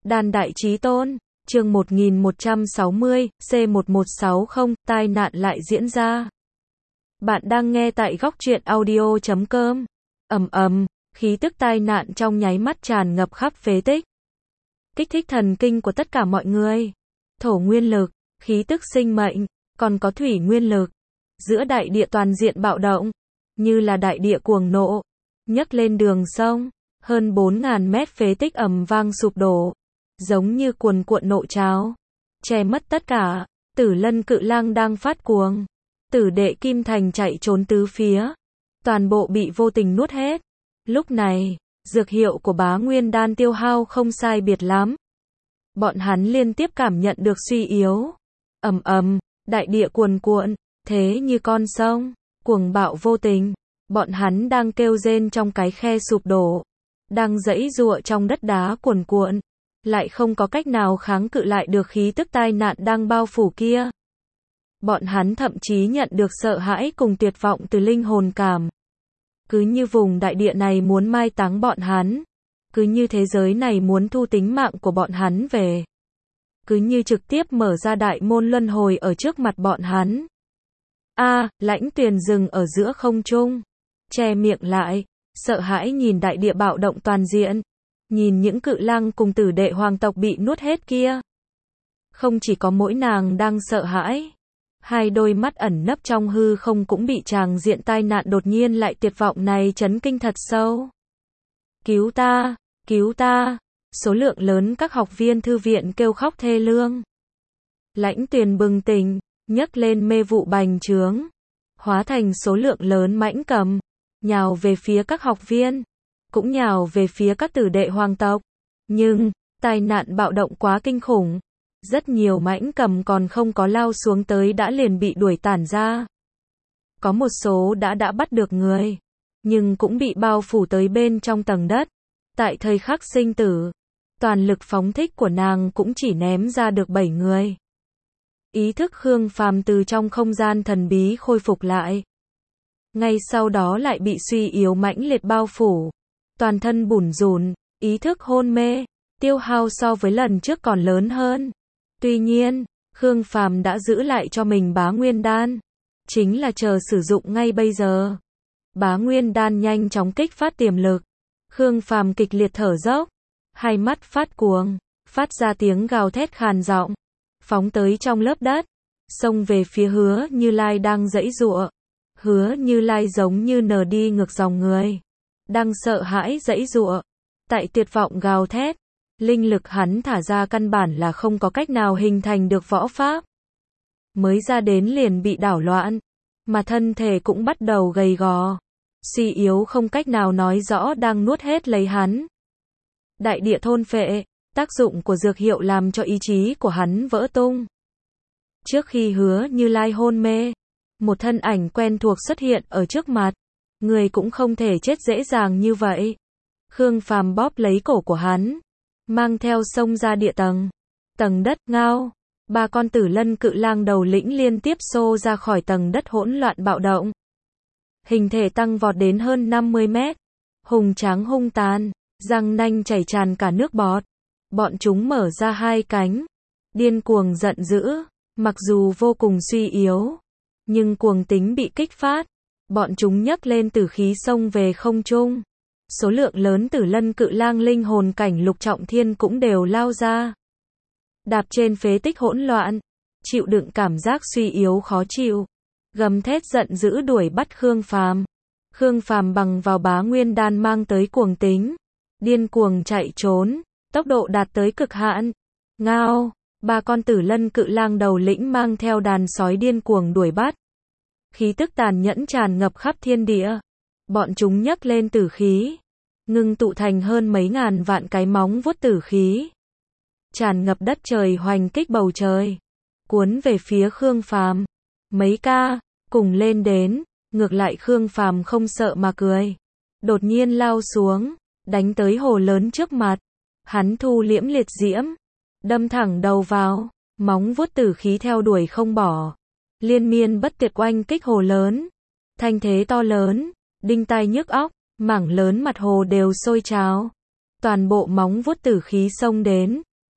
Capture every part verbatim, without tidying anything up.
Đan Đại Chí Tôn, chương một nghìn một trăm sáu mươi, C một một sáu không, tai nạn lại diễn ra. Bạn đang nghe tại góc truyện audio chấm com. Ầm ầm, khí tức tai nạn trong nháy mắt tràn ngập khắp phế tích. Kích thích thần kinh của tất cả mọi người. Thổ nguyên lực, khí tức sinh mệnh, còn có thủy nguyên lực. Giữa đại địa toàn diện bạo động, như là đại địa cuồng nộ, nhấc lên đường sông, hơn bốn nghìn mét phế tích ầm vang sụp đổ, giống như cuồn cuộn nộ trào, che mất tất cả. Tử Lân Cự Lang đang phát cuồng, Tử Đệ Kim Thành chạy trốn tứ phía, toàn bộ bị vô tình nuốt hết. Lúc này, dược hiệu của Bá Nguyên Đan tiêu hao không sai biệt lắm. Bọn hắn liên tiếp cảm nhận được suy yếu. Ầm ầm, đại địa cuồn cuộn, thế như con sông, cuồng bạo vô tình. Bọn hắn đang kêu rên trong cái khe sụp đổ, đang giãy giụa trong đất đá cuồn cuộn, lại không có cách nào kháng cự lại được khí tức tai nạn đang bao phủ kia. Bọn hắn thậm chí nhận được sợ hãi cùng tuyệt vọng từ linh hồn cảm. Cứ như vùng đại địa này muốn mai táng bọn hắn, cứ như thế giới này muốn thu tính mạng của bọn hắn về, cứ như trực tiếp mở ra đại môn luân hồi ở trước mặt bọn hắn. A, à, Lãnh Tuyền dừng ở giữa không trung, che miệng lại, sợ hãi nhìn đại địa bạo động toàn diện, nhìn những cự lang cùng tử đệ hoàng tộc bị nuốt hết kia. Không chỉ có mỗi nàng đang sợ hãi, hai đôi mắt ẩn nấp trong hư không cũng bị tràng diện tai nạn đột nhiên lại tuyệt vọng này chấn kinh thật sâu. Cứu ta, cứu ta, số lượng lớn các học viên thư viện kêu khóc thê lương. Lãnh Tuyền bừng tỉnh, nhấc lên mê vụ bành trướng, hóa thành số lượng lớn mãnh cầm, nhào về phía các học viên, cũng nhào về phía các tử đệ hoàng tộc. Nhưng, tai nạn bạo động quá kinh khủng, rất nhiều mãnh cầm còn không có lao xuống tới đã liền bị đuổi tản ra. Có một số đã đã bắt được người, nhưng cũng bị bao phủ tới bên trong tầng đất. Tại thời khắc sinh tử, toàn lực phóng thích của nàng cũng chỉ ném ra được bảy người. Ý thức Khương Phàm từ trong không gian thần bí khôi phục lại. Ngay sau đó lại bị suy yếu mãnh liệt bao phủ. Toàn thân bủn rủn, ý thức hôn mê, tiêu hao so với lần trước còn lớn hơn. Tuy nhiên, Khương Phàm đã giữ lại cho mình Bá Nguyên Đan, chính là chờ sử dụng ngay bây giờ. Bá Nguyên Đan nhanh chóng kích phát tiềm lực. Khương Phàm kịch liệt thở dốc, hai mắt phát cuồng, phát ra tiếng gào thét khàn giọng, phóng tới trong lớp đất, xông về phía Hứa Như Lai đang giãy giụa. Hứa Như Lai giống như nở đi ngược dòng người, đang sợ hãi giãy giụa, tại tuyệt vọng gào thét. Linh lực hắn thả ra căn bản là không có cách nào hình thành được võ pháp. Mới ra đến liền bị đảo loạn, mà thân thể cũng bắt đầu gầy gò, suy yếu không cách nào nói rõ đang nuốt hết lấy hắn. Đại địa thôn phệ, tác dụng của dược hiệu làm cho ý chí của hắn vỡ tung. Trước khi Hứa Như Lai hôn mê, một thân ảnh quen thuộc xuất hiện ở trước mặt. Người cũng không thể chết dễ dàng như vậy. Khương Phàm bóp lấy cổ của hắn, mang theo xông ra địa tầng. Tầng đất ngao, ba con Tử Lân Cự Lang đầu lĩnh liên tiếp xô ra khỏi tầng đất hỗn loạn bạo động. Hình thể tăng vọt đến hơn năm mươi mét, hùng tráng hung tàn, răng nanh chảy tràn cả nước bọt. Bọn chúng mở ra hai cánh, điên cuồng giận dữ, mặc dù vô cùng suy yếu, nhưng cuồng tính bị kích phát. Bọn chúng nhấc lên tử khí xông về không trung. Số lượng lớn Tử Lân Cự Lang linh hồn cảnh lục trọng thiên cũng đều lao ra. Đạp trên phế tích hỗn loạn, chịu đựng cảm giác suy yếu khó chịu, gầm thét giận dữ đuổi bắt Khương Phàm. Khương Phàm bằng vào Bá Nguyên Đan mang tới cuồng tính, điên cuồng chạy trốn, tốc độ đạt tới cực hạn. Ngao, ba con Tử Lân Cự Lang đầu lĩnh mang theo đàn sói điên cuồng đuổi bắt. Khí tức tàn nhẫn tràn ngập khắp thiên địa. Bọn chúng nhấc lên tử khí, ngưng tụ thành hơn mấy ngàn vạn cái móng vuốt tử khí, tràn ngập đất trời hoành kích bầu trời, cuốn về phía Khương Phàm. Mấy ca cùng lên đến, ngược lại Khương Phàm không sợ mà cười, đột nhiên lao xuống, đánh tới hồ lớn trước mặt. Hắn thu liễm liệt diễm, đâm thẳng đầu vào, móng vuốt tử khí theo đuổi không bỏ, liên miên bất tuyệt oanh kích hồ lớn. Thanh thế to lớn, đinh tai nhức óc, mảng lớn mặt hồ đều sôi trào. Toàn bộ móng vuốt tử khí xông đến,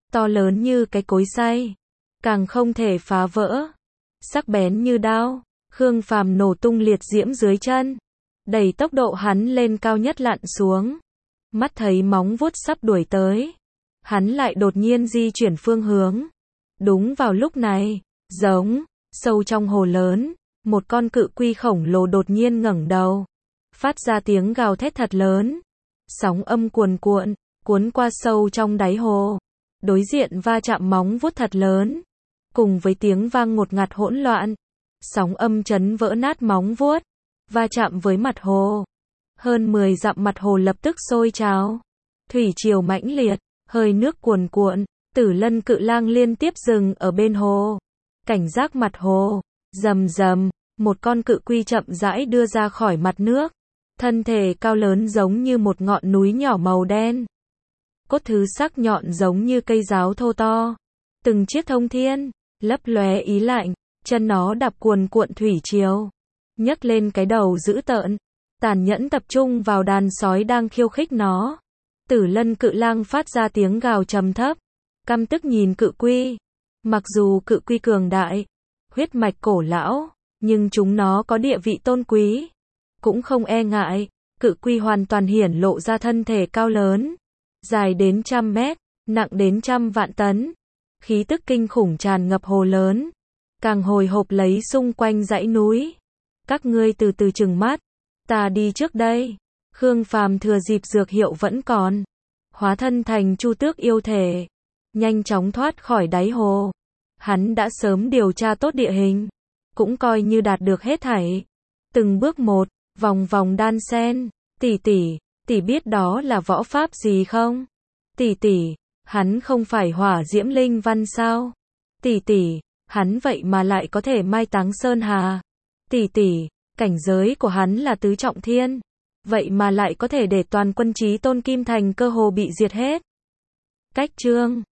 to lớn như cái cối xay, càng không thể phá vỡ, sắc bén như đao. Khương Phàm nổ tung liệt diễm dưới chân, đẩy tốc độ hắn lên cao nhất lặn xuống. Mắt thấy móng vuốt sắp đuổi tới, hắn lại đột nhiên di chuyển phương hướng. Đúng vào lúc này, giống, sâu trong hồ lớn, một con cự quy khổng lồ đột nhiên ngẩng đầu, phát ra tiếng gào thét thật lớn. Sóng âm cuồn cuộn, cuốn qua sâu trong đáy hồ, đối diện va chạm móng vuốt thật lớn, cùng với tiếng vang ngột ngạt hỗn loạn. Sóng âm chấn vỡ nát móng vuốt, va chạm với mặt hồ. Hơn mười dặm mặt hồ lập tức sôi trào. Thủy triều mãnh liệt, hơi nước cuồn cuộn, Tử Lân cự lang liên tiếp dừng ở bên hồ. Cảnh giác mặt hồ, rầm rầm, một con cự quy chậm rãi đưa ra khỏi mặt nước. Thân thể cao lớn giống như một ngọn núi nhỏ màu đen. Cốt thứ sắc nhọn giống như cây giáo thô to. Từng chiếc thông thiên, lấp lóe ý lạnh. Chân nó đạp cuồn cuộn thủy triều, nhấc lên cái đầu dữ tợn, tàn nhẫn tập trung vào đàn sói đang khiêu khích nó. Tử Lân cự lang phát ra tiếng gào trầm thấp, căm tức nhìn cự quy. Mặc dù cự quy cường đại, huyết mạch cổ lão, nhưng chúng nó có địa vị tôn quý, cũng không e ngại. Cự quy hoàn toàn hiển lộ ra thân thể cao lớn, dài đến trăm mét, nặng đến trăm vạn tấn. Khí tức kinh khủng tràn ngập hồ lớn, càng hồi hộp lấy xung quanh dãy núi. Các ngươi từ từ chừng mắt, ta đi trước đây. Khương Phàm thừa dịp dược hiệu vẫn còn, hóa thân thành Chu Tước yêu thể, nhanh chóng thoát khỏi đáy hồ. Hắn đã sớm điều tra tốt địa hình, cũng coi như đạt được hết thảy. Từng bước một, vòng vòng đan sen. Tỷ tỷ, tỷ biết đó là võ pháp gì không? Tỷ tỷ, hắn không phải hỏa diễm linh văn sao? Tỷ tỷ, hắn vậy mà lại có thể mai táng sơn hà. Tỷ tỷ, cảnh giới của hắn là tứ trọng thiên, vậy mà lại có thể để toàn quân Chí Tôn Kim Thành cơ hồ bị diệt hết. Cách chương